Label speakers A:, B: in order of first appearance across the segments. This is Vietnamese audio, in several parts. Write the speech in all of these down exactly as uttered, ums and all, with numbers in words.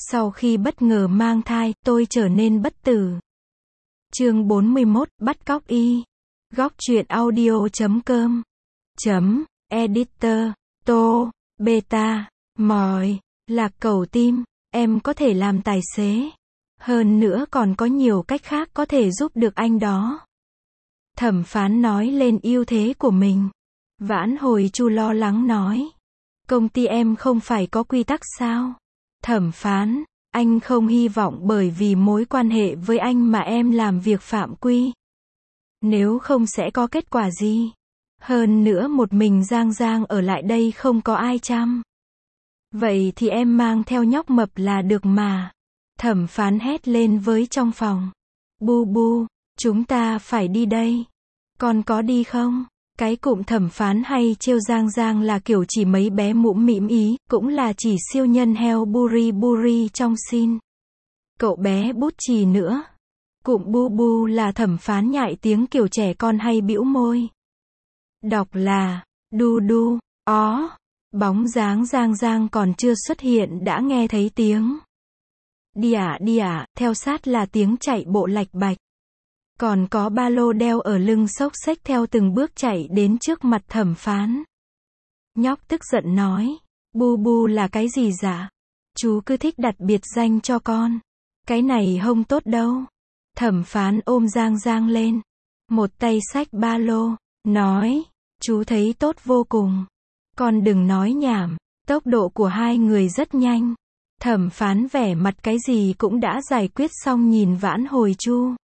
A: Sau khi bất ngờ mang thai, tôi trở nên bất tử. Chương bốn mươi mốt, bắt cóc y. Góc truyện audio chấm com chấm editor. Tô, beta, mỏi, lạc cầu tim, em có thể làm tài xế. Hơn nữa còn có nhiều cách khác có thể giúp được anh đó. Thẩm phán nói lên ưu thế của mình. Vãn Hồi Chu lo lắng nói. Công ty em không phải có quy tắc sao? Thẩm phán, anh không hy vọng bởi vì mối quan hệ với anh mà em làm việc phạm quy. Nếu không sẽ có kết quả gì? Hơn nữa một mình Giang Giang ở lại đây không có ai chăm. Vậy thì em mang theo nhóc mập là được mà. Thẩm phán hét lên với trong phòng. Bu bu, chúng ta phải đi đây. Con có đi không? Cái cụm thẩm phán hay trêu Giang Giang là kiểu chỉ mấy bé mũm mĩm ý, cũng là chỉ siêu nhân heo Buri Buri trong xin. Cậu bé bút chì nữa. Cụm bu bu là thẩm phán nhại tiếng kiểu trẻ con hay bĩu môi. Đọc là, đu đu, ó, bóng dáng Giang Giang còn chưa xuất hiện đã nghe thấy tiếng. Đi ạ đi ạ, theo sát là tiếng chạy bộ lạch bạch. Còn có ba lô đeo ở lưng xốc xếch theo từng bước chạy đến trước mặt thẩm phán. Nhóc tức giận nói, bu bu là cái gì dạ? Chú cứ thích đặt biệt danh cho con. Cái này không tốt đâu. Thẩm phán ôm Giang Giang lên. Một tay xách ba lô, nói, chú thấy tốt vô cùng. Con đừng nói nhảm, tốc độ của hai người rất nhanh. Thẩm phán vẻ mặt cái gì cũng đã giải quyết xong nhìn Vãn Hồi Chu.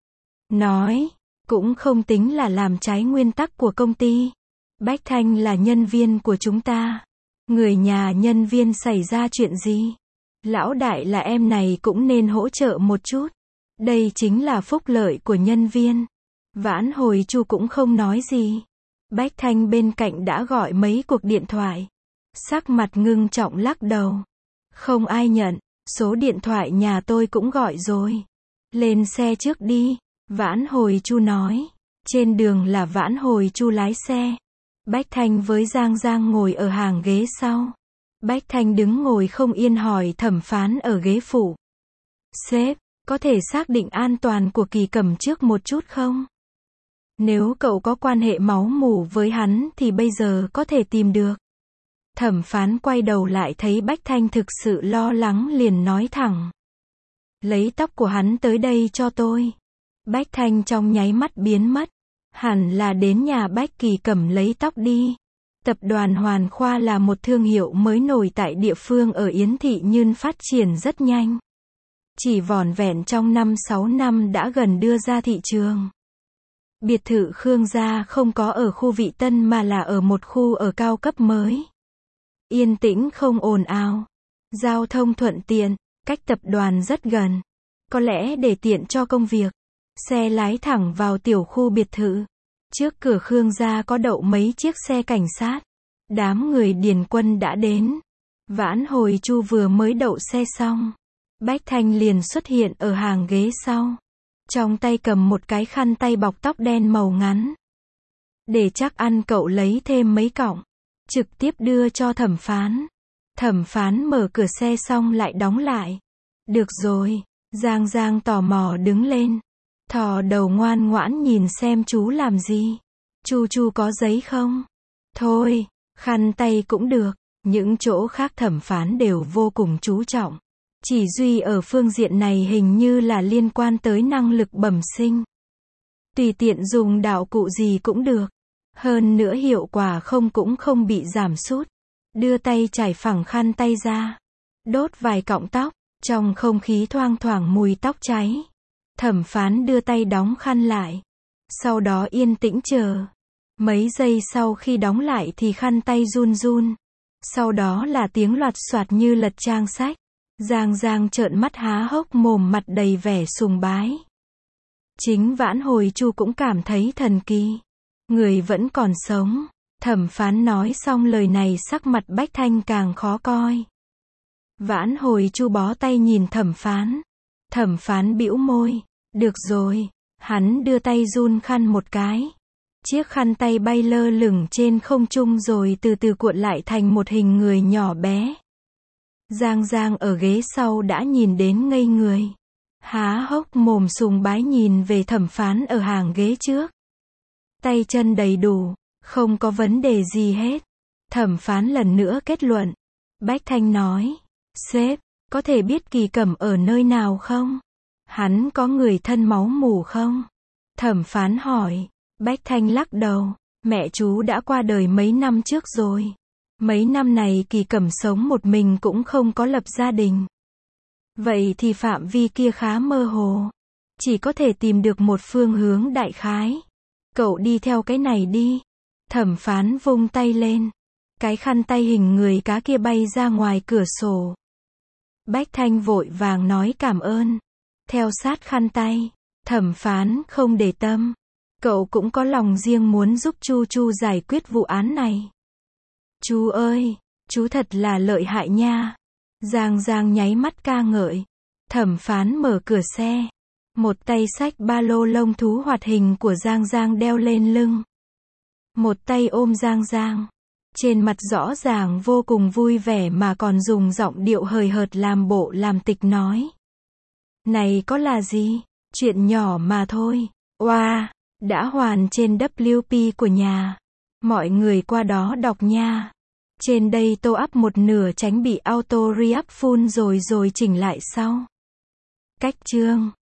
A: Nói, cũng không tính là làm trái nguyên tắc của công ty. Bách Thanh là nhân viên của chúng ta. Người nhà nhân viên xảy ra chuyện gì? Lão đại là em này cũng nên hỗ trợ một chút. Đây chính là phúc lợi của nhân viên. Vãn Hồi Chu cũng không nói gì. Bách Thanh bên cạnh đã gọi mấy cuộc điện thoại. Sắc mặt ngưng trọng lắc đầu. Không ai nhận, số điện thoại nhà tôi cũng gọi rồi. Lên xe trước đi. Vãn Hồi Chu nói. Trên đường là Vãn Hồi Chu lái xe. Bách Thanh với Giang Giang ngồi ở hàng ghế sau. Bách Thanh đứng ngồi không yên hỏi thẩm phán ở ghế phụ. Sếp, có thể xác định an toàn của Kỳ Cẩm trước một chút không? Nếu cậu có quan hệ máu mủ với hắn thì bây giờ có thể tìm được. Thẩm phán quay đầu lại thấy Bách Thanh thực sự lo lắng liền nói thẳng. Lấy tóc của hắn tới đây cho tôi. Bách Thanh trong nháy mắt biến mất. Hẳn là đến nhà Bách Kỳ Cẩm lấy tóc đi. Tập đoàn Hoàn Khoa là một thương hiệu mới nổi tại địa phương ở Yến Thị nhưng phát triển rất nhanh. Chỉ vỏn vẹn trong năm sáu năm đã gần đưa ra thị trường. Biệt thự Khương gia không có ở khu Vị Tân mà là ở một khu ở cao cấp mới. Yên tĩnh không ồn ào. Giao thông thuận tiện, cách tập đoàn rất gần. Có lẽ để tiện cho công việc. Xe lái thẳng vào tiểu khu biệt thự. Trước cửa Khương gia có đậu mấy chiếc xe cảnh sát. Đám người điền quân đã đến. Vãn Hồi Chu vừa mới đậu xe xong. Bách Thanh liền xuất hiện ở hàng ghế sau. Trong tay cầm một cái khăn tay bọc tóc đen màu ngắn. Để chắc ăn cậu lấy thêm mấy cọng. Trực tiếp đưa cho thẩm phán. Thẩm phán mở cửa xe xong lại đóng lại. Được rồi. Giang Giang tò mò đứng lên. Thò đầu ngoan ngoãn nhìn xem chú làm gì. Chu Chu có giấy không? Thôi, khăn tay cũng được. Những chỗ khác thẩm phán đều vô cùng chú trọng. Chỉ duy ở phương diện này hình như là liên quan tới năng lực bẩm sinh. Tùy tiện dùng đạo cụ gì cũng được. Hơn nữa hiệu quả không cũng không bị giảm sút. Đưa tay chải phẳng khăn tay ra. Đốt vài cọng tóc. Trong không khí thoang thoảng mùi tóc cháy. Thẩm phán đưa tay đóng khăn lại. Sau đó yên tĩnh chờ. Mấy giây sau khi đóng lại thì khăn tay run run. Sau đó là tiếng loạt soạt như lật trang sách. Giang Giang trợn mắt há hốc mồm mặt đầy vẻ sùng bái. Chính Vãn Hồi Chu cũng cảm thấy thần kỳ. Người vẫn còn sống. Thẩm phán nói xong lời này sắc mặt Bách Thanh càng khó coi. Vãn Hồi Chu bó tay nhìn thẩm phán. Thẩm phán bĩu môi. Được rồi. Hắn đưa tay run khăn một cái. Chiếc khăn tay bay lơ lửng trên không trung rồi từ từ cuộn lại thành một hình người nhỏ bé. Giang Giang ở ghế sau đã nhìn đến ngây người. Há hốc mồm sùng bái nhìn về thẩm phán ở hàng ghế trước. Tay chân đầy đủ, không có vấn đề gì hết. Thẩm phán lần nữa kết luận. Bách Thanh nói, sếp, có thể biết Kỳ Cẩm ở nơi nào không? Hắn có người thân máu mủ không? Thẩm phán hỏi. Bách Thanh lắc đầu, mẹ chú đã qua đời mấy năm trước rồi. Mấy năm này Kỳ Cẩm sống một mình cũng không có lập gia đình. Vậy thì phạm vi kia khá mơ hồ. Chỉ có thể tìm được một phương hướng đại khái. Cậu đi theo cái này đi. Thẩm phán vung tay lên. Cái khăn tay hình người cá kia bay ra ngoài cửa sổ. Bách Thanh vội vàng nói cảm ơn. Theo sát khăn tay. Thẩm phán không để tâm. Cậu cũng có lòng riêng muốn giúp Chu Chu giải quyết vụ án này. Chú ơi, chú thật là lợi hại nha. Giang Giang nháy mắt ca ngợi. Thẩm phán mở cửa xe. Một tay xách ba lô lông thú hoạt hình của Giang Giang đeo lên lưng. Một tay ôm Giang Giang. Trên mặt rõ ràng vô cùng vui vẻ mà còn dùng giọng điệu hời hợt làm bộ làm tịch nói. Này có là gì? Chuyện nhỏ mà thôi. Oa, đã hoàn trên W P của nhà. Mọi người qua đó đọc nha. Trên đây tô up một nửa tránh bị auto re-up full rồi rồi chỉnh lại sau. Cách chương